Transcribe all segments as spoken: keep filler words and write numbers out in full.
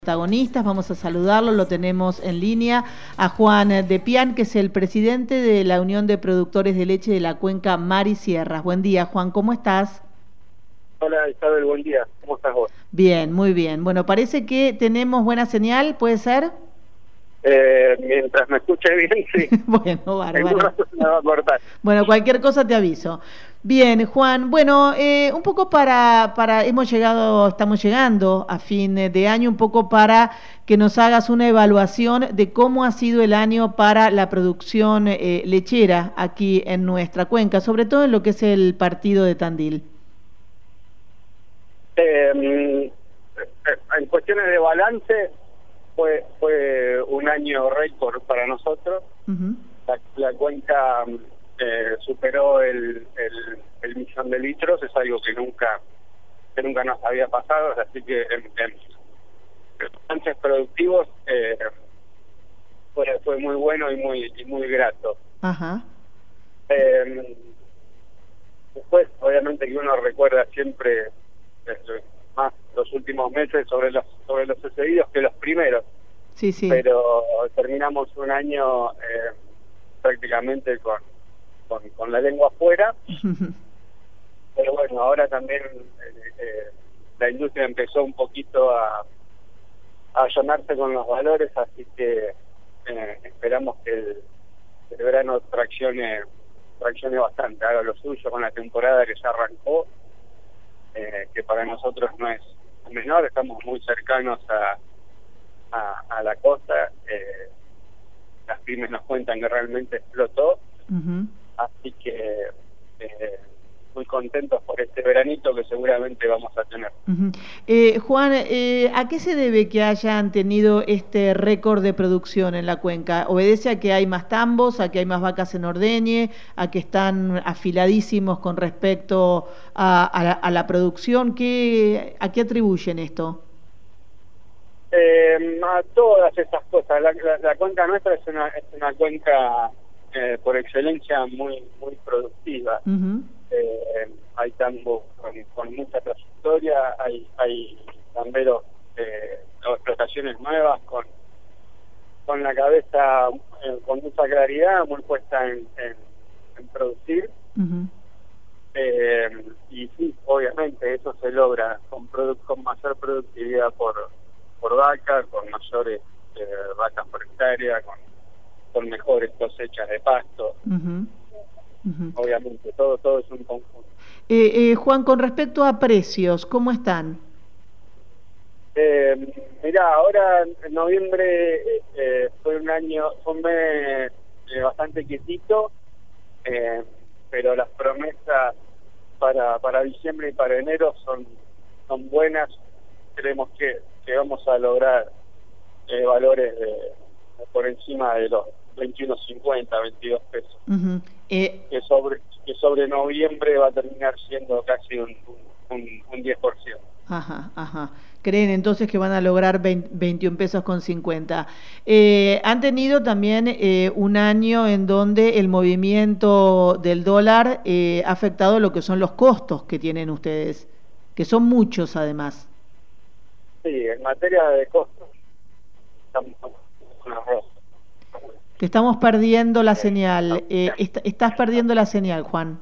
Protagonistas, vamos a saludarlo, lo tenemos en línea a Juan Depian, que es el presidente de la Unión de Productores de Leche de la Cuenca Mar y Sierras. Buen día, Juan, ¿cómo estás? Hola Isabel, buen día, ¿cómo estás vos? Bien, muy bien. Bueno, parece que tenemos buena señal, ¿puede ser? Eh, mientras me escuche bien, sí. Bueno, bárbaro. En un rato se me va a cortar. Bueno, cualquier cosa te aviso. Bien, Juan, bueno, eh, un poco para, para, hemos llegado, estamos llegando a fin de año, un poco para que nos hagas una evaluación de cómo ha sido el año para la producción eh, lechera aquí en nuestra cuenca, sobre todo en lo que es el partido de Tandil. Eh, en cuestiones de balance, fue fue un año récord para nosotros. Uh-huh. la, la cuenca eh, superó el, el, el millón de litros, es algo que nunca que nunca nos había pasado, así que en, en, en balances productivos eh, fue, fue muy bueno y muy y muy grato. Uh-huh. eh, después, obviamente que uno recuerda siempre eh, más los últimos meses sobre los sobre los sucedidos que los primeros. Sí, sí. Pero terminamos un año eh, prácticamente con, con con la lengua afuera. Pero bueno, ahora también eh, eh, la industria empezó un poquito a a llenarse con los valores, así que eh, esperamos que el, el verano traccione traccione bastante, haga lo suyo con la temporada que ya arrancó. Eh, que para nosotros no es menor, estamos muy cercanos a, a, a la costa, eh, las pymes nos cuentan que realmente explotó. Uh-huh. Así que eh, muy contentos por este veranito que seguramente vamos a tener. Uh-huh. eh, Juan, eh, ¿a qué se debe que hayan tenido este récord de producción en la cuenca? ¿Obedece a que hay más tambos, a que hay más vacas en ordeñe, a que están afiladísimos con respecto a, a, la, a la producción? ¿Qué, ¿A qué atribuyen esto? Eh, a todas esas cosas. La, la, la cuenca nuestra es una, es una cuenca eh, por excelencia muy, muy productiva. Uh-huh. Eh, hay tambos con, con mucha trayectoria, hay hay tamberos eh, o explotaciones nuevas con con la cabeza eh, con mucha claridad, muy puesta en, en, en producir. Uh-huh. eh, y sí, obviamente eso se logra con produ con mayor productividad por por vaca, con mayores eh, vacas por hectárea, con, con mejores cosechas de pasto. Uh-huh. Uh-huh. Obviamente, todo todo es un conjunto. Eh, eh, Juan, con respecto a precios, ¿cómo están? Eh, mirá, ahora en noviembre eh, fue un año, fue un mes eh, bastante quietito, eh, pero las promesas para para diciembre y para enero son son buenas. Creemos que, que vamos a lograr eh, valores de, de por encima de los veintiuno cincuenta, veintidós pesos. Uh-huh. eh, que sobre que sobre noviembre va a terminar siendo casi un, un, un diez por ciento. Ajá, ajá. Creen entonces que van a lograr veintiún pesos con cincuenta. Eh, han tenido también eh, un año en donde el movimiento del dólar eh, ha afectado lo que son los costos que tienen ustedes, que son muchos además. Sí, en materia de costos estamos con una rosa. Te estamos perdiendo la señal. Eh, est estás perdiendo la señal, Juan.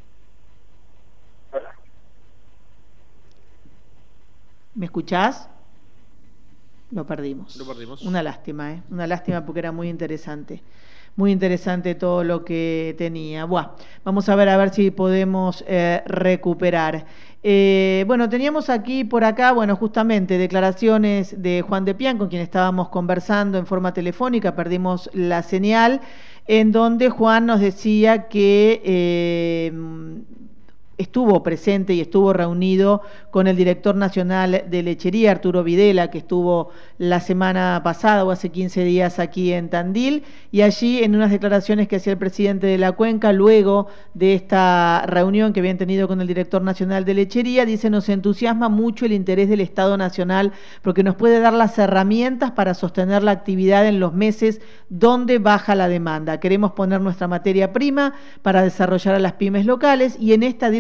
¿Me escuchás? Lo perdimos. Lo perdimos. Una lástima, ¿eh? Una lástima porque era muy interesante. Muy interesante todo lo que tenía. Buah, vamos a ver a ver si podemos eh, recuperar. Eh, bueno, teníamos aquí por acá, bueno, justamente declaraciones de Juan Depian, con quien estábamos conversando en forma telefónica, perdimos la señal, en donde Juan nos decía que eh, estuvo presente y estuvo reunido con el director nacional de lechería, Arturo Videla, que estuvo la semana pasada o hace quince días aquí en Tandil, y allí en unas declaraciones que hacía el presidente de la cuenca, luego de esta reunión que habían tenido con el director nacional de lechería, dice: nos entusiasma mucho el interés del Estado Nacional porque nos puede dar las herramientas para sostener la actividad en los meses donde baja la demanda. Queremos poner nuestra materia prima para desarrollar a las pymes locales y en esta dirección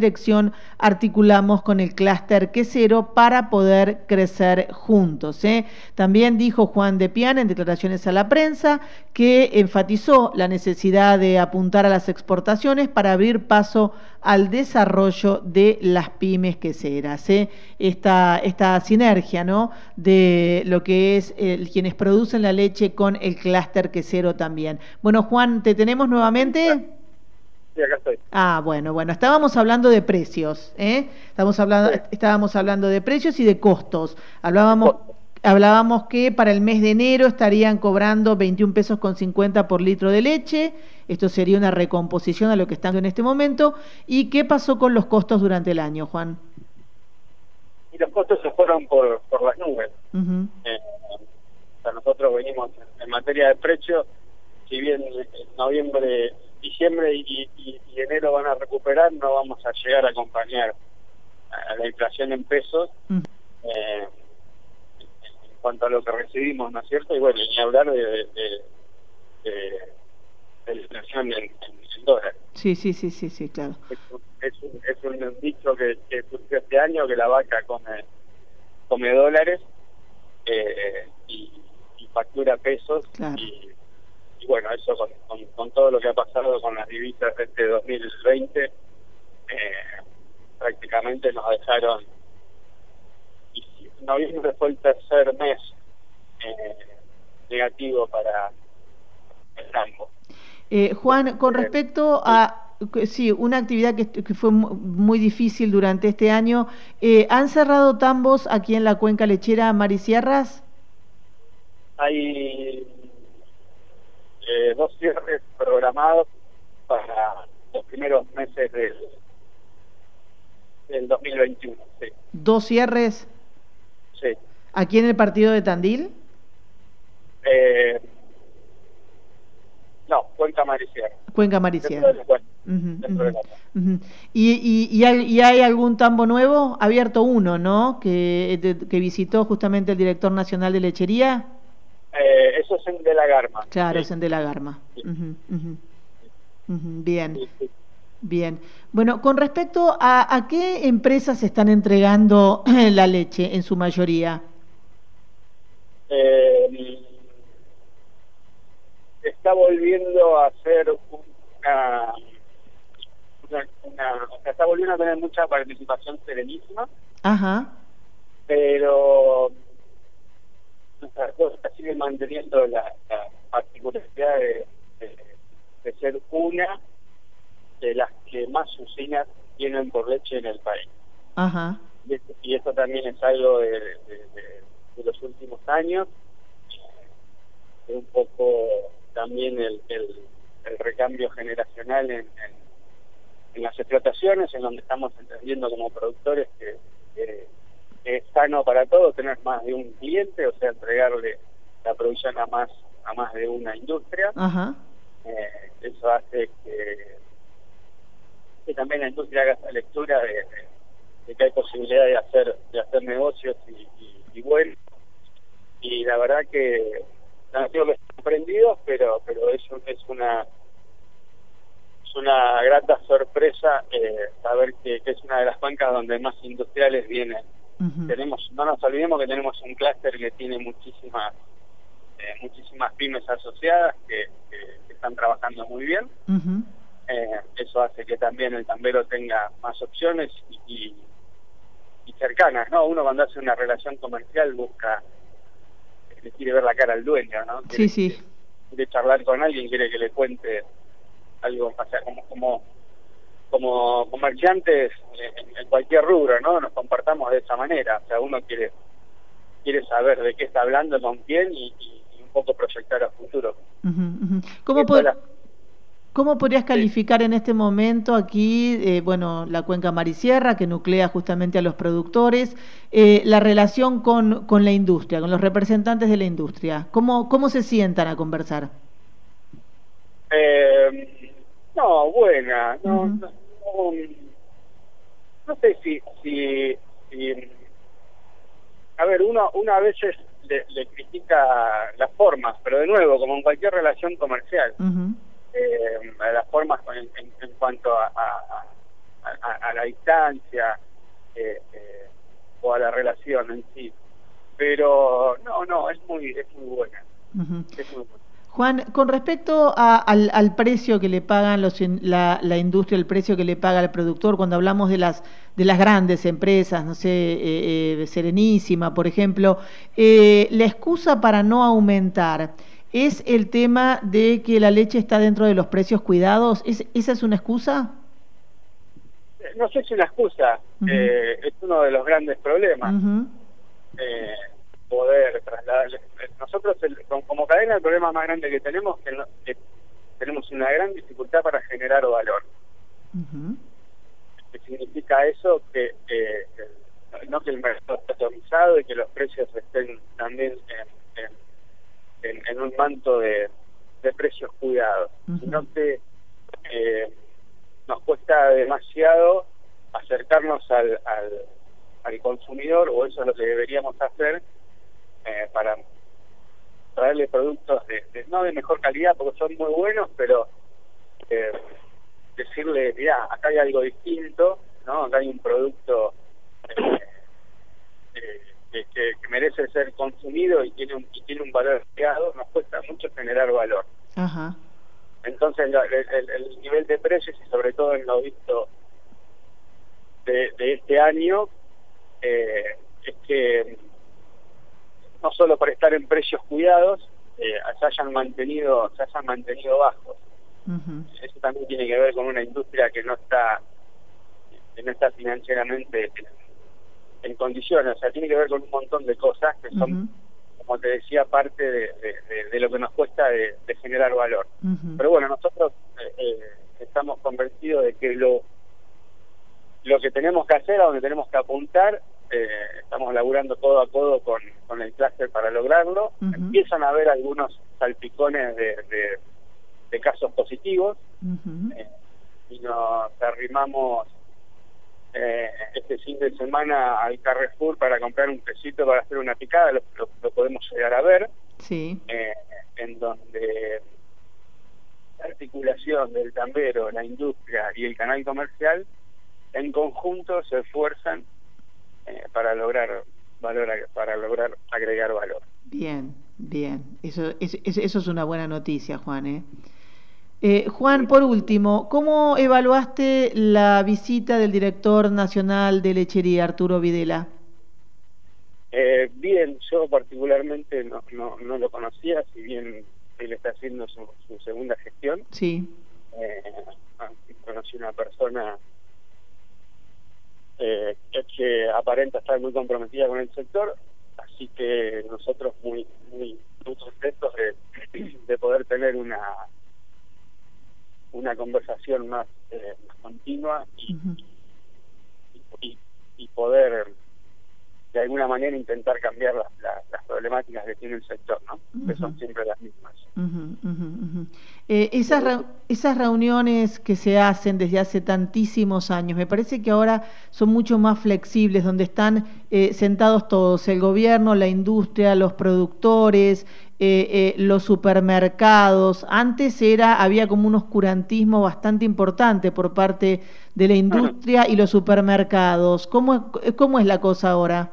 dirección articulamos con el clúster quesero para poder crecer juntos, ¿eh? También dijo Juan de Pian en declaraciones a la prensa que enfatizó la necesidad de apuntar a las exportaciones para abrir paso al desarrollo de las pymes queseras, ¿eh? Esta, esta sinergia, ¿no?, de lo que es eh, quienes producen la leche con el clúster quesero también. Bueno, Juan, ¿te tenemos nuevamente? Sí, acá estoy. Ah, bueno, bueno, estábamos hablando de precios, ¿eh? Estamos hablando, sí. Estábamos hablando de precios y de costos. Hablábamos, hablábamos que para el mes de enero estarían cobrando veintiún pesos con cincuenta por litro de leche. Esto sería una recomposición a lo que están en este momento. ¿Y qué pasó con los costos durante el año, Juan? Y los costos se fueron por, por las nubes. Uh-huh. eh, o sea, nosotros venimos en, en materia de precios, si bien en noviembre, diciembre y, y, y enero van a recuperar, no vamos a llegar a acompañar a la inflación en pesos. Uh-huh. eh, en cuanto a lo que recibimos, ¿no es cierto? Y bueno, ni hablar de, de, de, de la inflación en, en, en dólares. Sí, sí, sí, sí, sí, claro. Es un, es un, es un dicho que, que surgió este año, que la vaca come, come dólares eh, y, y factura pesos. Claro. Y, y bueno, eso con, con, con todo lo que ha pasado con las divisas de este dos mil veinte, eh, prácticamente nos dejaron... Y noviembre fue el tercer mes eh, negativo para el campo. Eh, Juan, con respecto a sí, una actividad que, que fue muy difícil durante este año, eh, ¿han cerrado tambos aquí en la cuenca lechera Marisierras? Hay eh, dos cierres programados para los primeros meses del, del dos mil veintiuno. Sí. ¿Dos cierres? Sí. ¿Aquí en el partido de Tandil? Eh, no, Cuenca Marisierra. Cuenca Marisierra. Uh -huh, uh -huh, uh -huh. ¿Y, y, y, hay, ¿Y hay algún tambo nuevo? Abierto uno, ¿no? Que, de, que visitó justamente el director nacional de lechería. Eh, eso es en De la Garma. Claro, sí. Es en De la Garma. Sí. Uh -huh, uh -huh. Uh -huh. Bien. Sí, sí. Bien. Bueno, con respecto a, a qué empresas están entregando la leche en su mayoría. Eh, está volviendo a ser una, una, una o sea, está volviendo a tener mucha participación Serenísima. Ajá. Pero nuestra cosa sigue manteniendo la, la particularidad de, de, de ser una de las que más usinas tienen por leche en el país. Ajá. Y esto, y esto también es algo de, de, de, de los últimos años, es un poco también el, el, el recambio generacional en, en, en las explotaciones, en donde estamos entendiendo como productores que, que, que es sano para todos tener más de un cliente, o sea, entregarle la producción a más a más de una industria. Ajá. Eh, eso hace que que también la industria haga esa lectura de, de, de que hay posibilidad de hacer de hacer negocios y, y, y bueno, y la verdad que no digo que están aprendidos, pero pero es, es una es una grata sorpresa eh, saber que, que es una de las bancas donde más industriales vienen. Uh-huh. Tenemos, no nos olvidemos que tenemos un clúster que tiene muchísimas eh, muchísimas pymes asociadas que, que, que están trabajando muy bien. Uh-huh. Eh, eso hace que también el tambero tenga más opciones y, y, y cercanas, ¿no? Uno cuando hace una relación comercial busca, le quiere ver la cara al dueño, ¿no? Quiere, sí, sí. Quiere charlar con alguien, quiere que le cuente algo, o sea, como, como, como comerciantes en, en cualquier rubro, ¿no? Nos compartamos de esa manera, o sea, uno quiere quiere saber de qué está hablando, con quién y, y, y un poco proyectar a futuro. Uh -huh, uh -huh. ¿Cómo puede... ¿Cómo podrías calificar sí. en este momento aquí, eh, bueno, la cuenca Marisierra, que nuclea justamente a los productores, eh, la relación con, con la industria, con los representantes de la industria? ¿Cómo, cómo se sientan a conversar? Eh, no, buena. No, uh-huh. no, no, no sé si, si, si... A ver, uno, uno a veces le, le critica las formas, pero de nuevo, como en cualquier relación comercial. Uh-huh. Eh, las formas en, en, en cuanto a, a, a, a la distancia eh, eh, o a la relación en sí. Pero no, no, es muy, es muy buena. Uh-huh. Es muy buena. Juan, con respecto a, al, al precio que le pagan los, la, la industria, el precio que le paga el productor, cuando hablamos de las de las grandes empresas, no sé, eh, eh, Serenísima, por ejemplo, eh, la excusa para no aumentar es el tema de que la leche está dentro de los precios cuidados. ¿Es, ¿Esa es una excusa? No sé si es una excusa, uh-huh. eh, es uno de los grandes problemas. Uh-huh. eh, poder trasladar. Nosotros, el, como cadena, el problema más grande que tenemos es que, no, que tenemos una gran dificultad para generar valor. Uh-huh. ¿Qué significa eso? Que eh, el, no que el mercado esté atomizado y que los precios estén también en, en, en, en un manto de, de precios cuidados, uh-huh. sino que eh, nos cuesta demasiado acercarnos al, al, al consumidor, o eso es lo que deberíamos hacer, Eh, para traerle productos de, de, no de mejor calidad porque son muy buenos, pero eh, decirle, mirá, acá hay algo distinto, ¿no? Acá hay un producto eh, eh, que, que, que merece ser consumido y tiene un, y tiene un valor agregado. Nos cuesta mucho generar valor. Ajá. Entonces el, el, el nivel de precios, y sobre todo en lo visto de, de este año, eh, es que no solo por estar en precios cuidados, eh, se hayan mantenido, se hayan mantenido bajos. Uh-huh. Eso también tiene que ver con una industria que no está, que no está financieramente en, en condiciones. O sea, tiene que ver con un montón de cosas que son, uh-huh. como te decía, parte de, de, de, de lo que nos cuesta de, de generar valor. Uh-huh. Pero bueno, nosotros eh, eh, estamos convencidos de que lo, lo que tenemos que hacer, a donde tenemos que apuntar, Eh, estamos laburando codo a codo con, con el clúster para lograrlo. Uh-huh. Empiezan a haber algunos salpicones de, de, de casos positivos. Uh-huh. eh, y nos arrimamos eh, este fin de semana al Carrefour para comprar un quesito para hacer una picada, lo, lo, lo podemos llegar a ver. Sí. Eh, en donde la articulación del tambero, la industria y el canal comercial en conjunto se esfuerzan Eh, para lograr valor, para lograr agregar valor. Bien, bien. Eso, eso, eso es una buena noticia, Juan. ¿eh? Eh, Juan, por último, ¿cómo evaluaste la visita del director nacional de lechería, Arturo Videla? Eh, bien, yo particularmente no, no, no lo conocía, si bien él está haciendo su, su segunda gestión. Sí. Eh, conocí una persona Eh, que aparenta estar muy comprometida con el sector, así que nosotros muy muy, muy contentos de, de poder tener una una conversación más, eh, más continua y, uh-huh. y, y, y poder de alguna manera intentar cambiar las, las, las problemáticas que tiene el sector, ¿no? Uh-huh. Que son siempre las mismas. Uh-huh, uh-huh, uh-huh. Eh, esas, re esas reuniones que se hacen desde hace tantísimos años, me parece que ahora son mucho más flexibles, donde están eh, sentados todos, el gobierno, la industria, los productores, eh, eh, los supermercados. Antes era había como un oscurantismo bastante importante por parte de la industria uh-huh. y los supermercados. ¿Cómo, cómo es la cosa ahora?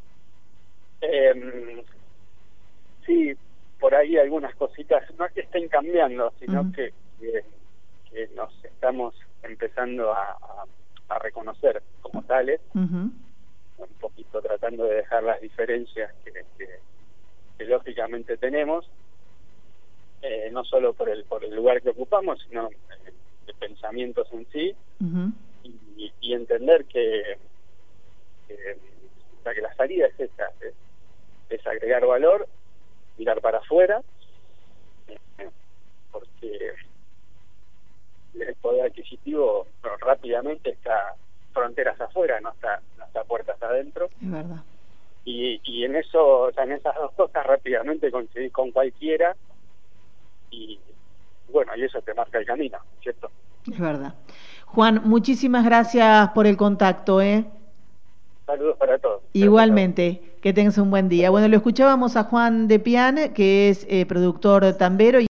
Eh, sí, por ahí algunas cositas, no es que estén cambiando, sino uh-huh. que, que, que nos estamos empezando a, a, a reconocer como tales, uh-huh. un poquito tratando de dejar las diferencias que, que, que lógicamente tenemos, eh, no solo por el por el lugar que ocupamos, sino eh, de pensamientos en sí, uh-huh. y, y entender que, que, o sea, que la salida es esta, es, es agregar valor, mirar para afuera, eh, porque el poder adquisitivo bueno, rápidamente está fronteras afuera, no está, no está puertas adentro. Es verdad. Y, y en eso, o sea, en esas dos cosas rápidamente coincidís con cualquiera y bueno, y eso te marca el camino, ¿cierto? Es verdad. Juan, muchísimas gracias por el contacto, ¿eh? Saludos para todos. Igualmente, que tengas un buen día. Bueno, lo escuchábamos a Juan de Pian, que es eh, productor tambero.